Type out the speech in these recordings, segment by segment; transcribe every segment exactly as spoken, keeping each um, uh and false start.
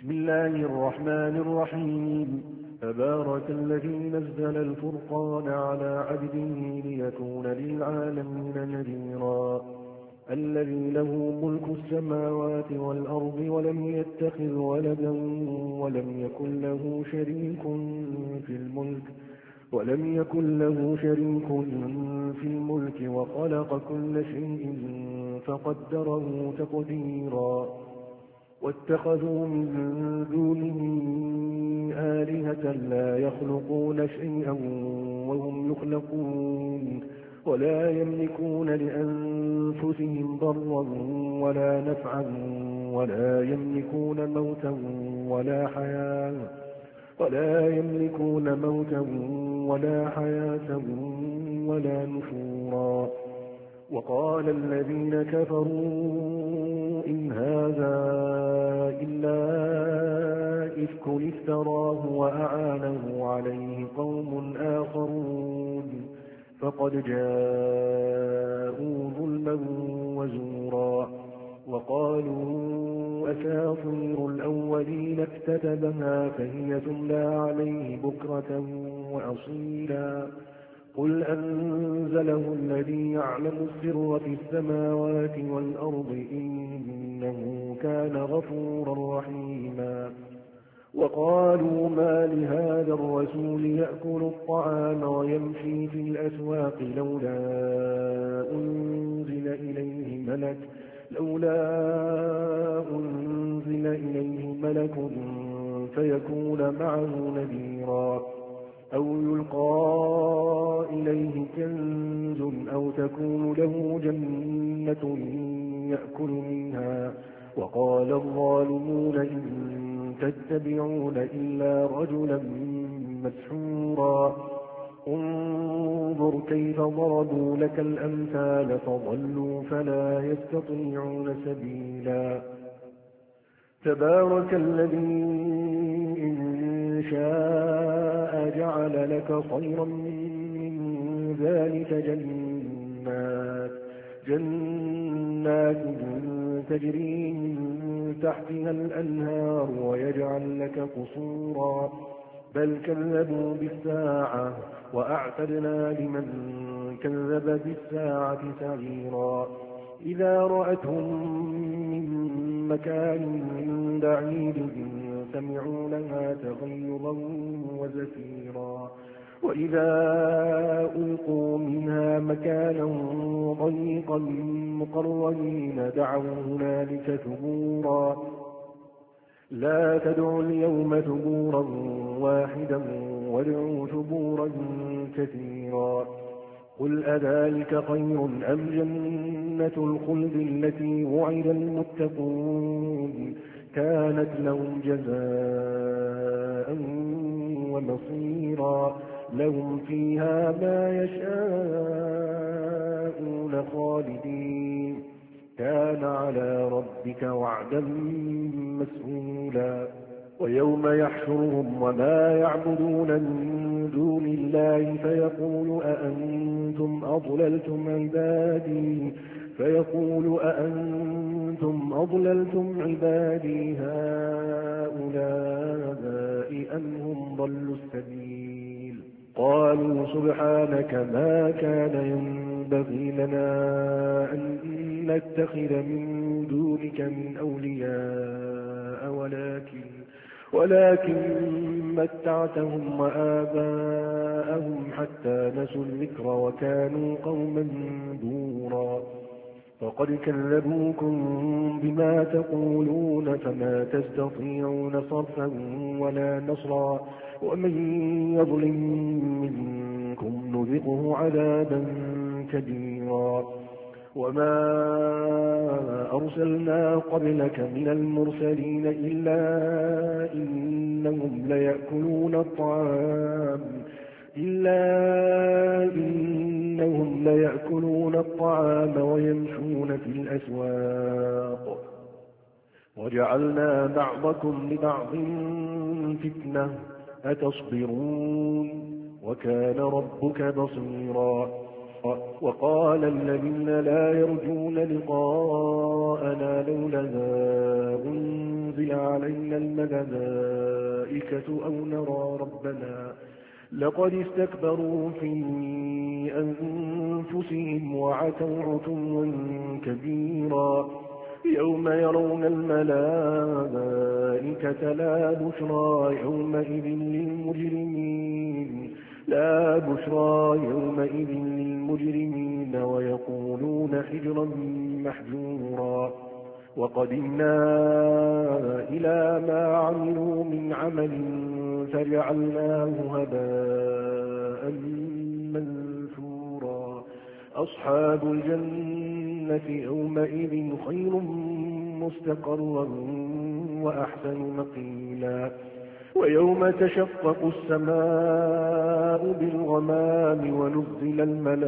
بسم الله الرحمن الرحيم. تبارك الذي نزل الفرقان على عبده ليكون للعالمين نذيرا. الذي له ملك السماوات والأرض ولم يتخذ ولدا ولم يكن له شريك في الملك ولم يكن له شريك في الملك وخلق كل شيء فقدره تقديرا. واتخذوا من دونه آلهة لا يخلقون شيئا وهم يخلقون ولا يملكون لأنفسهم ضرا ولا نفعا ولا يملكون موتا ولا حياة ولا يملكون موتا ولا حياة ولا نشورا. وقال الذين كفروا إن هذا إلا إفك افتراه وأعانه عليه قوم آخرون فقد جاءوا ظلما وزورا. وقالوا أساطير الأولين اكتتبها فهي تملى عليه بكرة وأصيلا. قل أنزله الذي يعلم السر في السماوات والأرض إنه كان غفورا رحيما. وقالوا ما لهذا الرسول يأكل الطعام ويمشي في الأسواق لولا أنزل إليه ملك لولا أنزل إليه ملك فيكون معه نذيرا أو يلقى إليه كنز أو تكون له جنة يأكل منها. وقال الظالمون إن تتبعون إلا رجلا مسحورا. انظر كيف ضربوا لك الأمثال فضلوا فلا يستطيعون سبيلا. تبارك الذي إن شاء جعل لك خيرا من ذلك جنات جنات تجري من تحتها الأنهار ويجعل لك قصورا. بل كذبوا بالساعة وأعتدنا لمن كذب بالساعة سعيرا. إذا رأتهم من مكان بعيد سمعوا لها تغيظا وزفيرا. وإذا ألقوا منها مكانا ضيقا مقرنين دعوا هنالك ثبورا. لا تدعوا اليوم ثبورا واحدا وادعوا ثبورا كثيرا. قل أذلك خير أم جنة الخلد التي وعد المتقون كانت لهم جزاء ومصيرا. لهم فيها ما يشاءون خالدين كان على ربك وعدا مسئولا. ويوم يحشرهم وما يعبدون من دون الله فيقول أأنتم أضللتم عبادي فيقول أأنتم أضللتم عبادي هؤلاء أم هم ضلوا السبيل. قالوا سبحانك ما كان ينبغي لنا أن نتخذ من دونك من أولياء ولكن ولكن متعتهم وآباءهم حتى نسوا الذكر وكانوا قوما بورا. فقد كذبوكم بما تقولون فما تستطيعون صرفا ولا نصرا. ومن يظلم منكم نذقه عذابا كبيرا. وما أرسلنا قبلك من المرسلين إلا إنهم ليأكلون الطعام إلا إنهم ليأكلون الطعام ويمشون في الأسواق وجعلنا بعضكم لبعض فتنة أتصبرون وكان ربك بصيرا. وقال الذين لا يرجون لقاءنا لولا أنزل علينا الملائكة أو نرى ربنا لقد استكبروا في أنفسهم وعتوا عتوا كبيرا يوم يرون الملائكة لا بشرى يومئذ للمجرمين لا بشرى يومئذ للمجرمين ويقولون حجرا محجورا وقدمنا إلى ما عملوا من عمل فجعلناه هباء منثورا أصحاب الجنة يومئذ خير مستقرا وأحسن مقيلا ويوم تشقق السماء بالغمام ونزل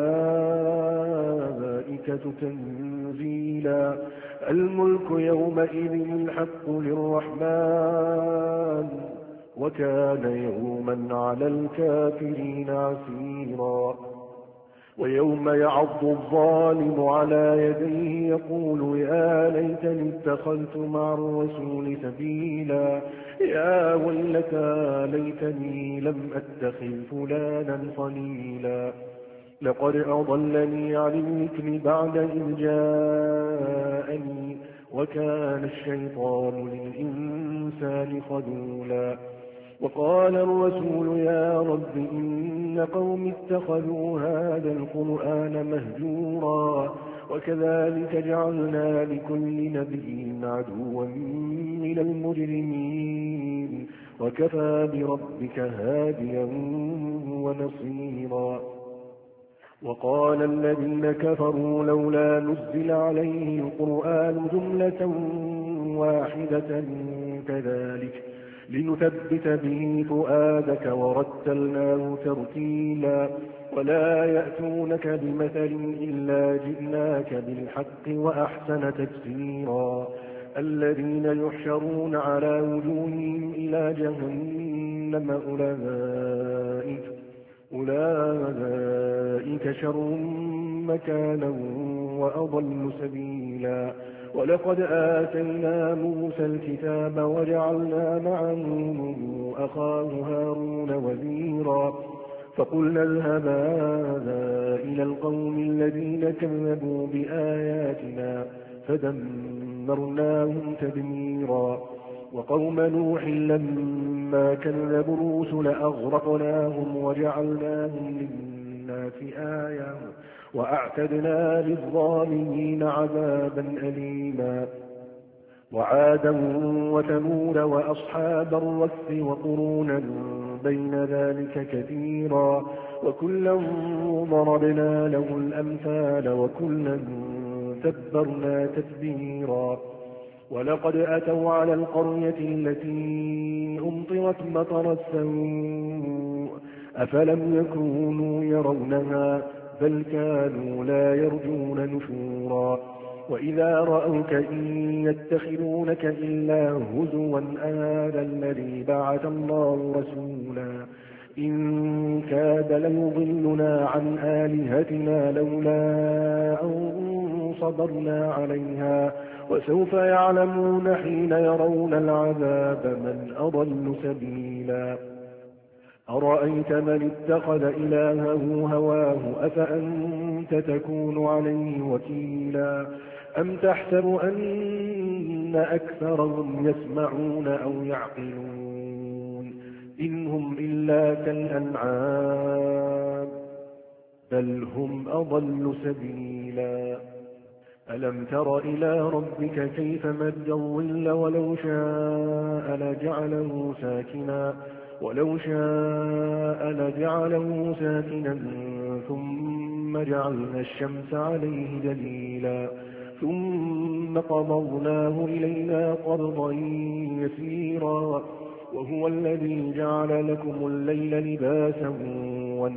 الملائكة تنزيلا الملك يومئذ الحق للرحمن وكان يوما على الكافرين عسيرا ويوم يعض الظالم على يديه يقول يا ليتني اتخذت مع الرسول سبيلا يا ويلتى ليتني لم أتخذ فلانا خليلا لقد أضلني عن الذكر بعد إذ جاءني وكان الشيطان للإنسان خذولا وقال الرسول يا رب إن قوم اتخذوا هذا القرآن مهجورا وكذلك جعلنا لكل نبي عدوا من المجرمين وكفى بربك هاديا ونصيرا وقال الذين كفروا لولا نزل عليه القرآن جملة واحدة كذلك لنثبت به فؤادك ورتلناه ترتيلا ولا يأتونك بمثل إلا جئناك بالحق وأحسن تفسيرا الذين يحشرون على وجوههم إلى جهنم أولئك أولئك شر مكانا وأضل سبيلا ولقد آتينا موسى الكتاب وجعلنا معه أخاه هارون وزيرا فقلنا اذهبا إلى القوم الذين كذبوا بآياتنا فدمرناهم تدميرا وقوم نوح لما كذبوا الرسل أغرقناهم وجعلناهم للناس آية وأعتدنا للظالمين عذابا أليما وعادا وثمود وأصحاب الرس وقرونا بين ذلك كثيرا وكلا ضربنا له الأمثال وكلا تبرنا تتبيرا ولقد أتوا على القرية التي أمطرت مطر السوء أفلم يكونوا يرونها بل كانوا لا يرجون نشورا وإذا رأوك إن يتخذونك إلا هزوا أهذا الذي بعث الله رسولا إن كاد ليضلنا عن آلهتنا لولا أن صبرنا عليها وسوف يعلمون حين يرون العذاب من أضل سبيلا أرأيت من اتخذ إلهه هواه أفأنت تكون عليه وكيلا أم تحسب أن أكثرهم يسمعون أو يعقلون إن هم إلا كالأنعام بل هم أضل سبيلا ألم تر إلى ربك كيف مد الظل ولو شاء لجعله ساكنا ولو شاء لجعله ساكنا ثم جعلنا الشمس عليه دليلا ثم قبضناه إلينا قبضا يسيرا وهو الذي جعل لكم الليل لباسا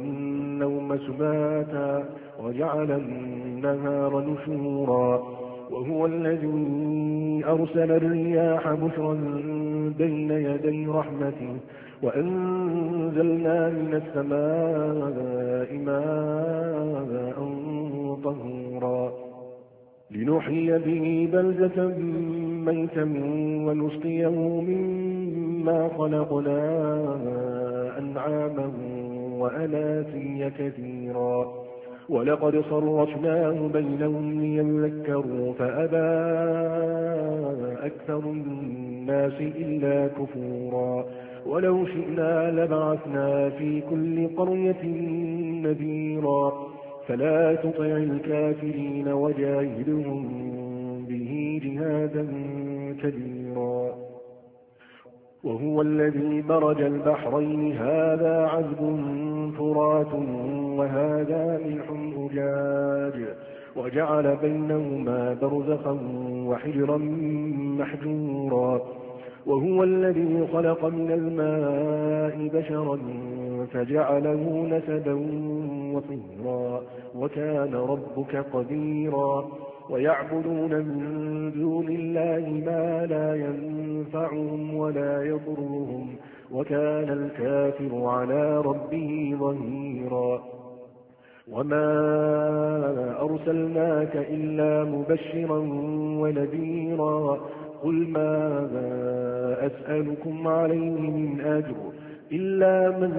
والنوم سباتا وجعل النهار نشورا وهو الذي أرسل الرياح بشرا بين يدي رحمته وأنزلنا من السماء ماء طهورا لنحيي به بلدة ميتا ونسقيه مما خلقنا أنعاما وأناسيا كثيرا ولقد صرفناه بينهم ليذكروا فأبى أكثر الناس إلا كفورا ولو شئنا لبعثنا في كل قرية نذيرا فلا تطع الكافرين وجاهدهم به جهادا كبيرا وهو الذي مرج البحرين هذا عذب فرات وهذا ملح أجاج وجعل بينهما برزخا وحجرا محجورا وهو الذي خلق من الماء بشرا فجعله نسبا وصهرا وكان ربك قديرا ويعبدون من دون الله ما لا ينفعهم ولا يضرهم وكان الكافر على ربه ظهيرا وما أرسلناك إلا مبشرا ونذيرا قل ماذا أسألكم عليه من أجر إلا من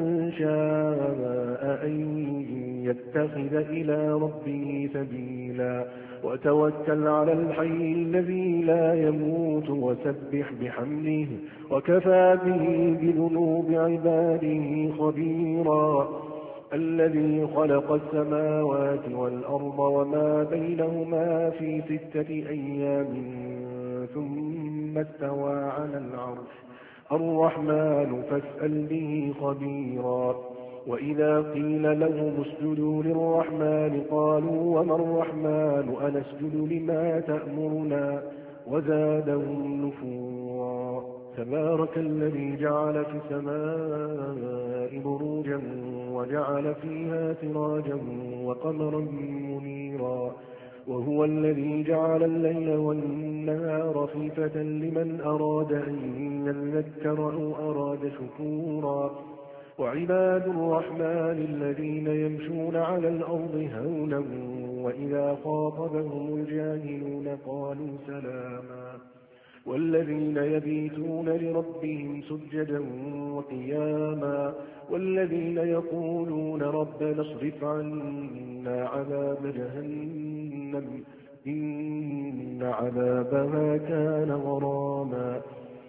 شاء أن يتخذ إلى ربه سبيلا وتوكل على الحي الذي لا يموت وسبح بحمده وكفى به بذنوب عباده خبيرا الذي خلق السماوات والأرض وما بينهما في ستة أيام ثم استوى على العرش الرحمن فاسأل به خبيرا وإذا قيل لهم اسجدوا للرحمن قالوا وما الرحمن أنسجد لما تأمرنا وزادهم نفورا تبارك الذي جعل في السماء بروجا وجعل فيها سراجا وقمرا منيرا وهو الذي جعل الليل والنهار خلفة لمن أراد أن يذكر أو أراد شكورا وعباد الرحمن الذين يمشون على الأرض هونا وإذا خاطبهم الجاهلون قالوا سلاما والذين يبيتون لربهم سجدا وقياما والذين يقولون ربنا اصرف عنا عذاب جهنم إن عذابها كان غراما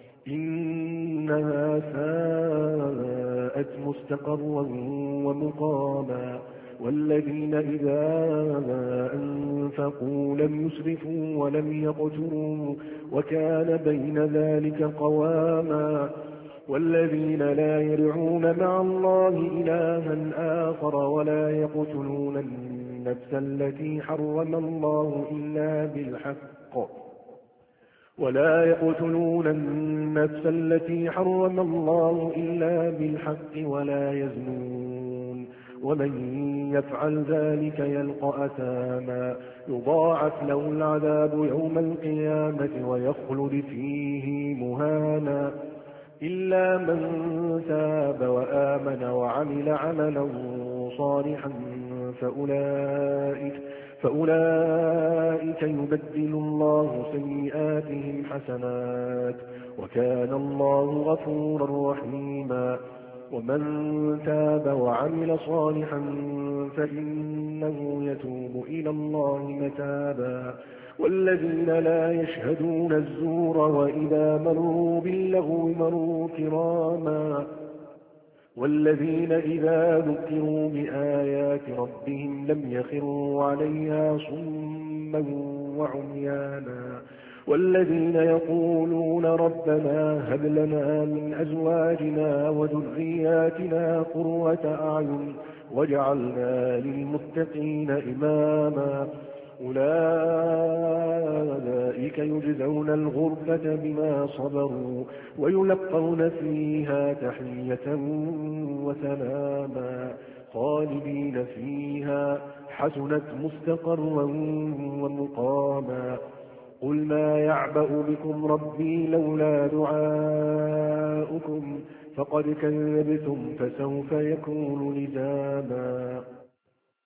إنها ساءت مستقرا ومقاما والذين إذا أنفقوا لم يسرفوا ولم يقتروا وكان بين ذلك قواما والذين لا يدعون مع الله إلها آخر ولا يقتلون النفس التي حرم الله إلا بالحق ولا يقتلون النفس التي حرم الله إلا بالحق ولا يزنون ومن يفعل ذلك يلقى أثاما يضاعف له العذاب يوم القيامة ويخلد فيه مهانا إلا من تاب وآمن وعمل عملا صالحا فأولئك, فأولئك يبدل الله سيئاتهم حسنات وكان الله غفورا رحيما ومن تاب وعمل صالحا فإنه يتوب إلى الله متابا والذين لا يشهدون الزور وإذا مروا باللغو مروا كراما والذين إذا ذكروا بآيات ربهم لم يخروا عليها صما وعميانا والذين يقولون ربنا هب لنا من أزواجنا وذرياتنا قرة أعين واجعلنا للمتقين إماما أولئك أولئك يجزون الغرفة بما صبروا ويلقون فيها تحية وسلاما خالدين فيها حسنت مستقرا ومقاما قل ما يعبأ بكم ربي لولا دعاؤكم فقد كذبتم فسوف يكون لزاما